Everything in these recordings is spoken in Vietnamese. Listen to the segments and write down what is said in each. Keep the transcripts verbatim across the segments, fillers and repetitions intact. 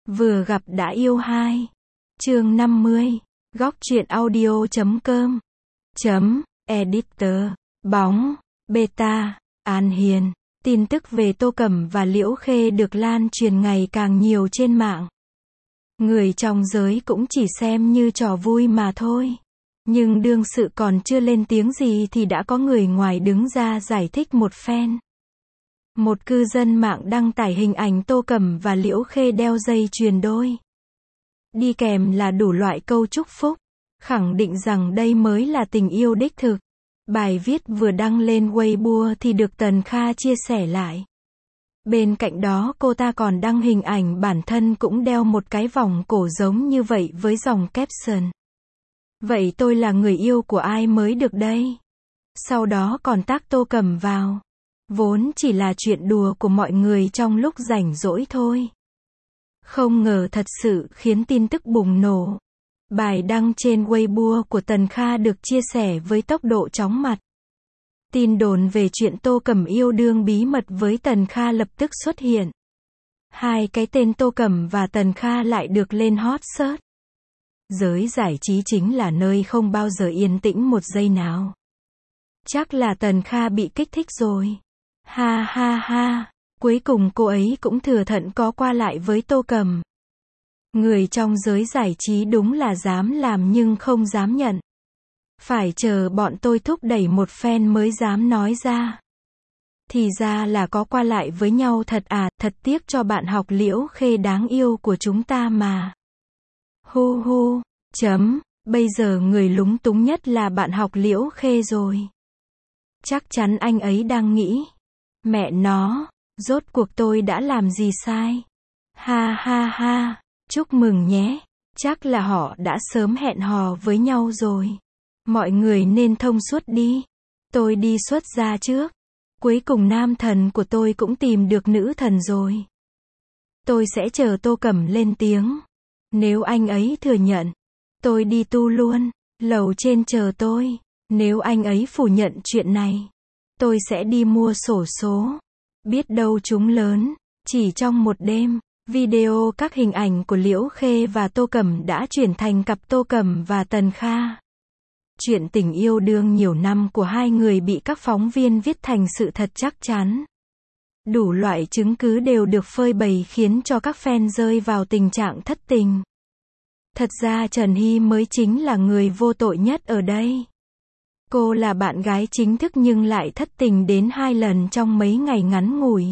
Vừa gặp đã yêu hai. Chương năm mươi. Góc truyện audio chấm com. Chấm, editor. Bóng, beta, An Hiền. Tin tức về Tô Cẩm và Liễu Khê được lan truyền ngày càng nhiều trên mạng. Người trong giới cũng chỉ xem như trò vui mà thôi. Nhưng đương sự còn chưa lên tiếng gì thì đã có người ngoài đứng ra giải thích một phen. Một cư dân mạng đăng tải hình ảnh Tô Cẩm và Liễu Khê đeo dây chuyền đôi. Đi kèm là đủ loại câu chúc phúc, khẳng định rằng đây mới là tình yêu đích thực. Bài viết vừa đăng lên Weibo thì được Tần Kha chia sẻ lại. Bên cạnh đó cô ta còn đăng hình ảnh bản thân cũng đeo một cái vòng cổ giống như vậy với dòng caption. Vậy tôi là người yêu của ai mới được đây? Sau đó còn tag Tô Cẩm vào. Vốn chỉ là chuyện đùa của mọi người trong lúc rảnh rỗi thôi. Không ngờ thật sự khiến tin tức bùng nổ. Bài đăng trên Weibo của Tần Kha được chia sẻ với tốc độ chóng mặt. Tin đồn về chuyện Tô Cẩm yêu đương bí mật với Tần Kha lập tức xuất hiện. Hai cái tên Tô Cẩm và Tần Kha lại được lên hot search. Giới giải trí chính là nơi không bao giờ yên tĩnh một giây nào. Chắc là Tần Kha bị kích thích rồi. Ha ha ha, cuối cùng cô ấy cũng thừa thận có qua lại với Tô Cẩm. Người trong giới giải trí đúng là dám làm nhưng không dám nhận. Phải chờ bọn tôi thúc đẩy một phen mới dám nói ra. Thì ra là có qua lại với nhau thật à, thật tiếc cho bạn học Liễu Khê đáng yêu của chúng ta mà. Hu hu, chấm, bây giờ người lúng túng nhất là bạn học Liễu Khê rồi. Chắc chắn anh ấy đang nghĩ, mẹ nó, rốt cuộc tôi đã làm gì sai? Ha ha ha, chúc mừng nhé, chắc là họ đã sớm hẹn hò với nhau rồi. Mọi người nên thông suốt đi. Tôi đi xuất gia trước. Cuối cùng nam thần của tôi cũng tìm được nữ thần rồi. Tôi sẽ chờ Tô Cẩm lên tiếng. Nếu anh ấy thừa nhận, tôi đi tu luôn. Lầu trên chờ tôi. Nếu anh ấy phủ nhận chuyện này, tôi sẽ đi mua xổ số. Biết đâu chúng lớn. Chỉ trong một đêm, video các hình ảnh của Liễu Khê và Tô Cẩm đã chuyển thành cặp Tô Cẩm và Tần Kha. Chuyện tình yêu đương nhiều năm của hai người bị các phóng viên viết thành sự thật chắc chắn. Đủ loại chứng cứ đều được phơi bày khiến cho các fan rơi vào tình trạng thất tình. Thật ra Trần Hy mới chính là người vô tội nhất ở đây. Cô là bạn gái chính thức nhưng lại thất tình đến hai lần trong mấy ngày ngắn ngủi.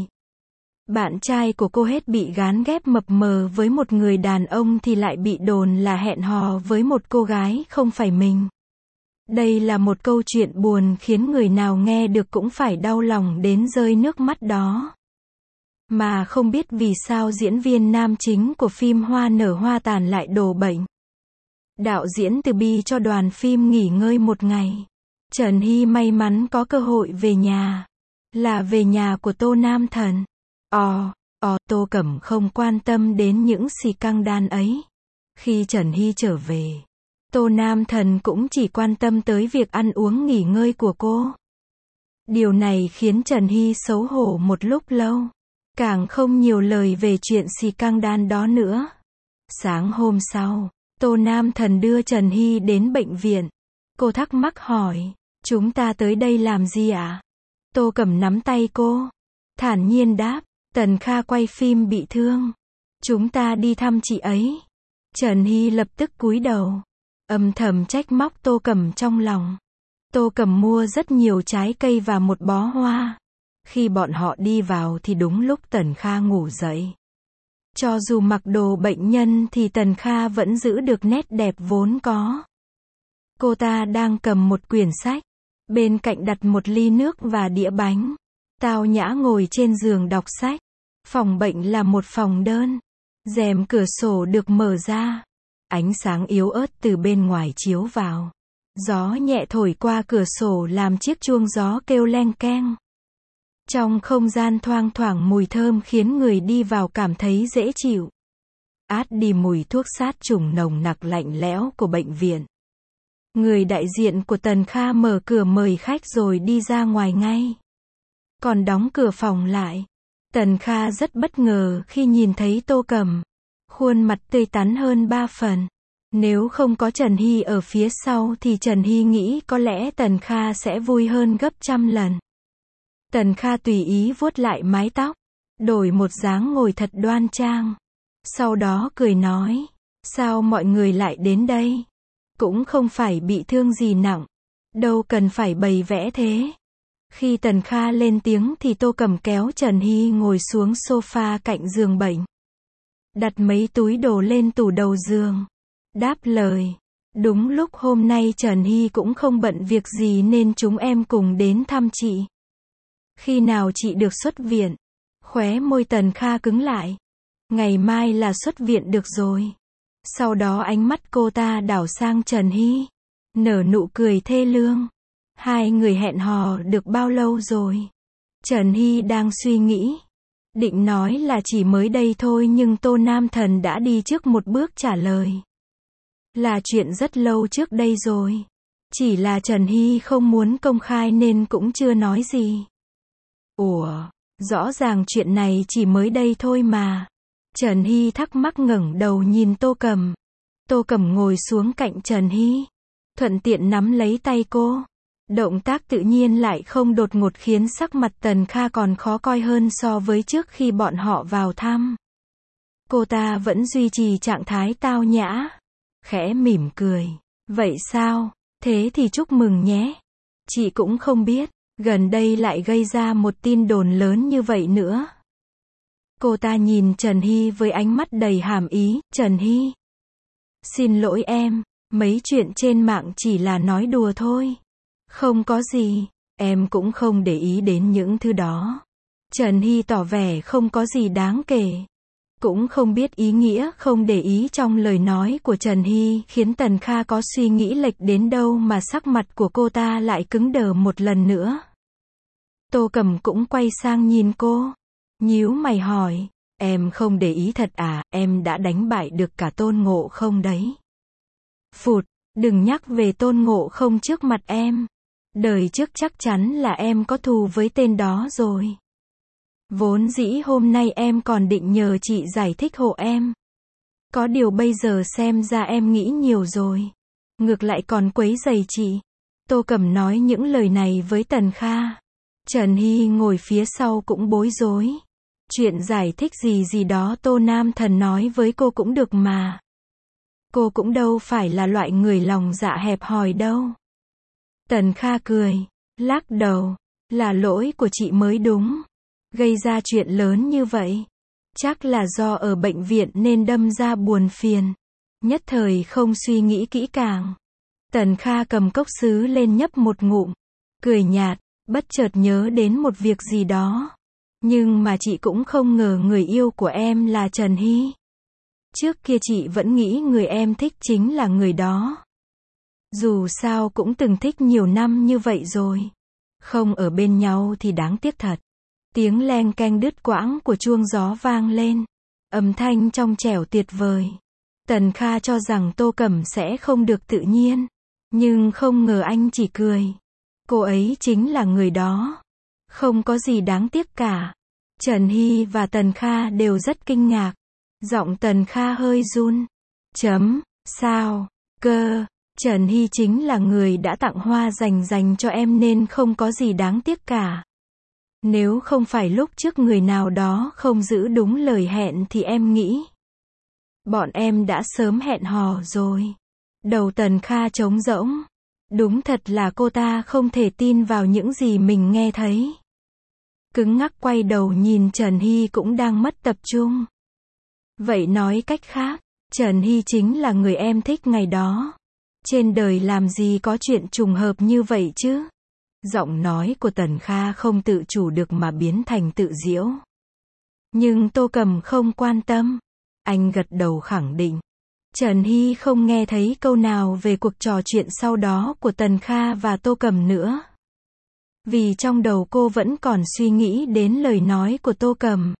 Bạn trai của cô hết bị gán ghép mập mờ với một người đàn ông thì lại bị đồn là hẹn hò với một cô gái không phải mình. Đây là một câu chuyện buồn khiến người nào nghe được cũng phải đau lòng đến rơi nước mắt đó. Mà không biết vì sao diễn viên nam chính của phim Hoa nở hoa tàn lại đổ bệnh. Đạo diễn Từ Bi cho đoàn phim nghỉ ngơi một ngày. Trần Hy may mắn có cơ hội về nhà. Là về nhà của Tô Nam Thần. Ồ, ồ, Tô Cẩm không quan tâm đến những xì căng đan ấy. Khi Trần Hy trở về, Tô Nam Thần cũng chỉ quan tâm tới việc ăn uống nghỉ ngơi của cô. Điều này khiến Trần Hy xấu hổ một lúc lâu. Càng không nhiều lời về chuyện xì căng đan đó nữa. Sáng hôm sau, Tô Nam Thần đưa Trần Hy đến bệnh viện. Cô thắc mắc hỏi, chúng ta tới đây làm gì ạ? Tô Cẩm nắm tay cô. Thản nhiên đáp, Tần Kha quay phim bị thương. Chúng ta đi thăm chị ấy. Trần Hy lập tức cúi đầu. Âm thầm trách móc Tô Cẩm trong lòng. Tô Cẩm mua rất nhiều trái cây và một bó hoa. Khi bọn họ đi vào thì đúng lúc Tần Kha ngủ dậy. Cho dù mặc đồ bệnh nhân thì Tần Kha vẫn giữ được nét đẹp vốn có. Cô ta đang cầm một quyển sách. Bên cạnh đặt một ly nước và đĩa bánh. Tao nhã ngồi trên giường đọc sách. Phòng bệnh là một phòng đơn. Rèm cửa sổ được mở ra. Ánh sáng yếu ớt từ bên ngoài chiếu vào. Gió nhẹ thổi qua cửa sổ làm chiếc chuông gió kêu leng keng. Trong không gian thoang thoảng mùi thơm khiến người đi vào cảm thấy dễ chịu. Át đi mùi thuốc sát trùng nồng nặc lạnh lẽo của bệnh viện. Người đại diện của Tần Kha mở cửa mời khách rồi đi ra ngoài ngay. Còn đóng cửa phòng lại. Tần Kha rất bất ngờ khi nhìn thấy Tô Cẩm. khuôn mặt tươi tắn hơn ba phần. Nếu không có Trần Hy ở phía sau thì Trần Hy nghĩ có lẽ Tần Kha sẽ vui hơn gấp trăm lần. Tần Kha tùy ý vuốt lại mái tóc, đổi một dáng ngồi thật đoan trang. Sau đó cười nói, sao mọi người lại đến đây? Cũng không phải bị thương gì nặng, đâu cần phải bày vẽ thế. Khi Tần Kha lên tiếng thì Tô Cẩm kéo Trần Hy ngồi xuống sofa cạnh giường bệnh. Đặt mấy túi đồ lên tủ đầu giường. Đáp lời, đúng lúc hôm nay Trần Hy cũng không bận việc gì nên chúng em cùng đến thăm chị. Khi nào chị được xuất viện? Khóe môi Tần Kha cứng lại. Ngày mai là xuất viện được rồi. Sau đó ánh mắt cô ta đảo sang Trần Hy, nở nụ cười thê lương. Hai người hẹn hò được bao lâu rồi? Trần Hy đang suy nghĩ. Định nói là chỉ mới đây thôi nhưng Tô Nam Thần đã đi trước một bước trả lời. Là chuyện rất lâu trước đây rồi. Chỉ là Trần Hy không muốn công khai nên cũng chưa nói gì. Ủa, rõ ràng chuyện này chỉ mới đây thôi mà. Trần Hy thắc mắc ngẩng đầu nhìn Tô Cẩm. Tô Cẩm ngồi xuống cạnh Trần Hy, thuận tiện nắm lấy tay cô. Động tác tự nhiên lại không đột ngột khiến sắc mặt Tần Kha còn khó coi hơn so với trước khi bọn họ vào thăm. Cô ta vẫn duy trì trạng thái tao nhã, khẽ mỉm cười. Vậy sao? Thế thì chúc mừng nhé. Chị cũng không biết, gần đây lại gây ra một tin đồn lớn như vậy nữa. Cô ta nhìn Trần Hy với ánh mắt đầy hàm ý. Trần Hy, xin lỗi em, mấy chuyện trên mạng chỉ là nói đùa thôi. Không có gì, em cũng không để ý đến những thứ đó. Trần Hy tỏ vẻ không có gì đáng kể. Cũng không biết ý nghĩa không để ý trong lời nói của Trần Hy khiến Tần Kha có suy nghĩ lệch đến đâu mà sắc mặt của cô ta lại cứng đờ một lần nữa. Tô Cẩm cũng quay sang nhìn cô, nhíu mày hỏi, em không để ý thật à, em đã đánh bại được cả Tôn Ngộ Không đấy. Phụt, đừng nhắc về Tôn Ngộ Không trước mặt em. Đời trước chắc chắn là em có thù với tên đó rồi. Vốn dĩ hôm nay em còn định nhờ chị giải thích hộ em. Có điều bây giờ xem ra em nghĩ nhiều rồi. Ngược lại còn quấy rầy chị. Tô Cẩm nói những lời này với Tần Kha. Trần Hy ngồi phía sau cũng bối rối. Chuyện giải thích gì gì đó Tô Nam Thần nói với cô cũng được mà. Cô cũng đâu phải là loại người lòng dạ hẹp hòi đâu. Tần Kha cười, lắc đầu, là lỗi của chị mới đúng. Gây ra chuyện lớn như vậy. Chắc là do ở bệnh viện nên đâm ra buồn phiền. Nhất thời không suy nghĩ kỹ càng. Tần Kha cầm cốc sứ lên nhấp một ngụm. Cười nhạt, bất chợt nhớ đến một việc gì đó. Nhưng mà chị cũng không ngờ người yêu của em là Trần Hy. Trước kia chị vẫn nghĩ người em thích chính là người đó. Dù sao cũng từng thích nhiều năm như vậy rồi. Không ở bên nhau thì đáng tiếc thật. Tiếng leng keng đứt quãng của chuông gió vang lên. Âm thanh trong trẻo tuyệt vời. Tần Kha cho rằng Tô Cẩm sẽ không được tự nhiên. Nhưng không ngờ anh chỉ cười. Cô ấy chính là người đó. Không có gì đáng tiếc cả. Trần Hy và Tần Kha đều rất kinh ngạc. Giọng Tần Kha hơi run. Chấm, sao, cơ, Trần Hy chính là người đã tặng hoa dành dành cho em nên không có gì đáng tiếc cả. Nếu không phải lúc trước người nào đó không giữ đúng lời hẹn thì em nghĩ bọn em đã sớm hẹn hò rồi. Đầu Tần Kha trống rỗng. Đúng thật là cô ta không thể tin vào những gì mình nghe thấy. Cứng ngắc quay đầu nhìn Trần Hy cũng đang mất tập trung. Vậy nói cách khác, Trần Hy chính là người em thích ngày đó. Trên đời làm gì có chuyện trùng hợp như vậy chứ? Giọng nói của Tần Kha không tự chủ được mà biến thành tự giễu. Nhưng Tô Cẩm không quan tâm. Anh gật đầu khẳng định. Trần Hy không nghe thấy câu nào về cuộc trò chuyện sau đó của Tần Kha và Tô Cẩm nữa. Vì trong đầu cô vẫn còn suy nghĩ đến lời nói của Tô Cẩm.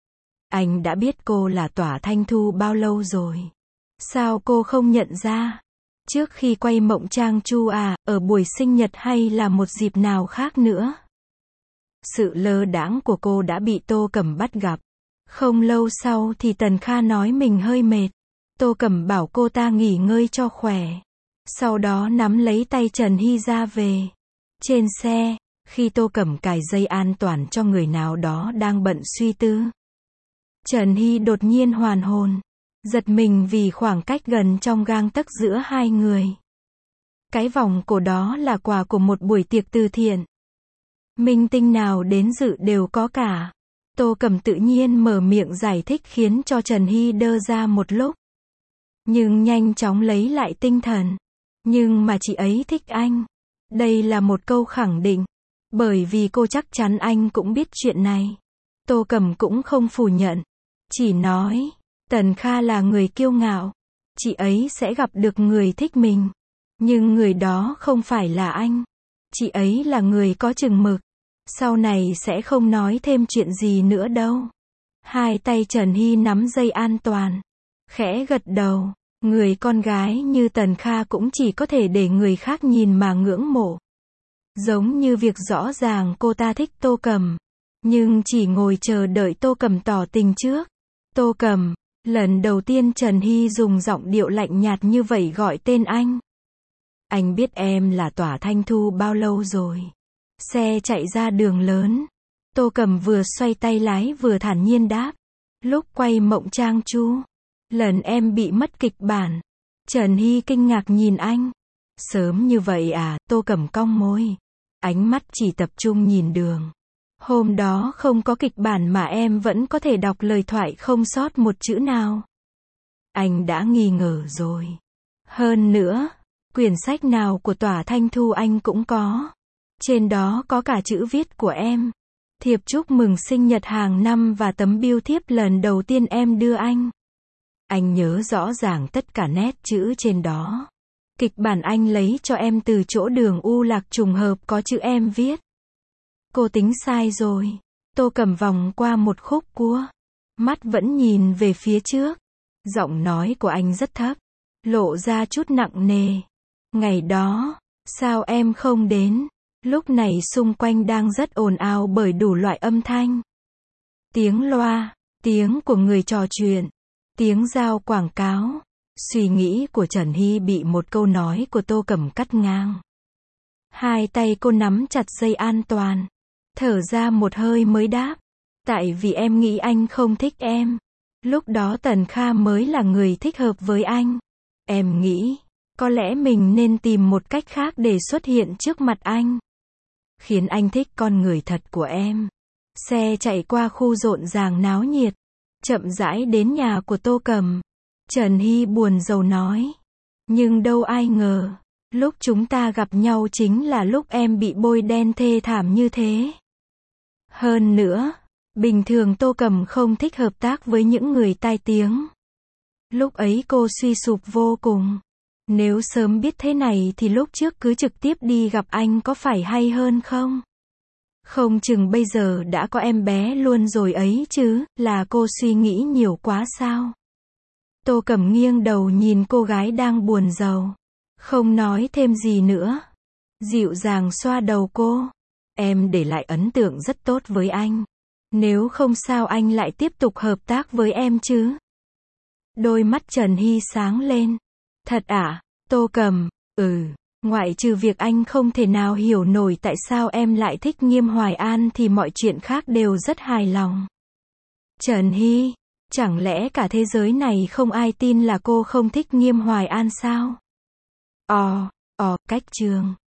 Anh đã biết cô là Tỏa Thanh Thu bao lâu rồi? Sao cô không nhận ra? Trước khi quay Mộng Trang Chu à, ở buổi sinh nhật hay là một dịp nào khác nữa? Sự lơ đãng của cô đã bị Tô Cẩm bắt gặp. Không lâu sau thì Tần Kha nói mình hơi mệt. Tô Cẩm bảo cô ta nghỉ ngơi cho khỏe. Sau đó nắm lấy tay Trần Hy ra về. Trên xe, khi Tô Cẩm cài dây an toàn cho người nào đó đang bận suy tư, Trần Hy đột nhiên hoàn hồn. Giật mình vì khoảng cách gần trong gang tấc giữa hai người. Cái vòng cổ đó là quà của một buổi tiệc từ thiện. Minh tinh nào đến dự đều có cả. Tô Cẩm tự nhiên mở miệng giải thích khiến cho Trần Hy đơ ra một lúc. Nhưng nhanh chóng lấy lại tinh thần. Nhưng mà chị ấy thích anh. Đây là một câu khẳng định. Bởi vì cô chắc chắn anh cũng biết chuyện này. Tô Cẩm cũng không phủ nhận. Chỉ nói, Tần Kha là người kiêu ngạo. Chị ấy sẽ gặp được người thích mình. Nhưng người đó không phải là anh. Chị ấy là người có chừng mực. Sau này sẽ không nói thêm chuyện gì nữa đâu. Hai tay Trần Hy nắm dây an toàn. Khẽ gật đầu. Người con gái như Tần Kha cũng chỉ có thể để người khác nhìn mà ngưỡng mộ. Giống như việc rõ ràng cô ta thích Tô Cẩm. Nhưng chỉ ngồi chờ đợi Tô Cẩm tỏ tình trước. Tô Cẩm, lần đầu tiên Trần Hy dùng giọng điệu lạnh nhạt như vậy gọi tên anh. Anh biết em là Tỏa Thanh Thu bao lâu rồi? Xe chạy ra đường lớn. Tô Cẩm vừa xoay tay lái vừa thản nhiên đáp. Lúc quay Mộng Trang Chu. Lần em bị mất kịch bản. Trần Hy kinh ngạc nhìn anh. Sớm như vậy à? Tô Cẩm cong môi. Ánh mắt chỉ tập trung nhìn đường. Hôm đó không có kịch bản mà em vẫn có thể đọc lời thoại không sót một chữ nào. Anh đã nghi ngờ rồi. Hơn nữa, quyển sách nào của Tỏa Thanh Thu anh cũng có. Trên đó có cả chữ viết của em. Thiệp chúc mừng sinh nhật hàng năm và tấm bưu thiếp lần đầu tiên em đưa anh. Anh nhớ rõ ràng tất cả nét chữ trên đó. Kịch bản anh lấy cho em từ chỗ Đường U Lạc trùng hợp có chữ em viết. Cô tính sai rồi. Tô Cẩm vòng qua một khúc cua. Mắt vẫn nhìn về phía trước. Giọng nói của anh rất thấp. Lộ ra chút nặng nề. Ngày đó, sao em không đến? Lúc này xung quanh đang rất ồn ào bởi đủ loại âm thanh. Tiếng loa, tiếng của người trò chuyện, tiếng giao quảng cáo. Suy nghĩ của Trần Hy bị một câu nói của Tô Cẩm cắt ngang. Hai tay cô nắm chặt dây an toàn. Thở ra một hơi mới đáp. Tại vì em nghĩ anh không thích em. Lúc đó Tần Kha mới là người thích hợp với anh. Em nghĩ, có lẽ mình nên tìm một cách khác để xuất hiện trước mặt anh. Khiến anh thích con người thật của em. Xe chạy qua khu rộn ràng náo nhiệt. Chậm rãi đến nhà của Tô Cẩm. Trần Hy buồn rầu nói. Nhưng đâu ai ngờ. Lúc chúng ta gặp nhau chính là lúc em bị bôi đen thê thảm như thế. Hơn nữa, bình thường Tô Cẩm không thích hợp tác với những người tai tiếng. Lúc ấy cô suy sụp vô cùng. Nếu sớm biết thế này thì lúc trước cứ trực tiếp đi gặp anh có phải hay hơn không? Không chừng bây giờ đã có em bé luôn rồi ấy chứ, là cô suy nghĩ nhiều quá sao? Tô Cẩm nghiêng đầu nhìn cô gái đang buồn rầu. Không nói thêm gì nữa. Dịu dàng xoa đầu cô. Em để lại ấn tượng rất tốt với anh. Nếu không sao anh lại tiếp tục hợp tác với em chứ? Đôi mắt Trần Hy sáng lên. Thật ạ? Tô Cẩm, ừ. Ngoại trừ việc anh không thể nào hiểu nổi tại sao em lại thích Nghiêm Hoài An thì mọi chuyện khác đều rất hài lòng. Trần Hy, chẳng lẽ cả thế giới này không ai tin là cô không thích Nghiêm Hoài An sao? Ồ, ồ, cách trường.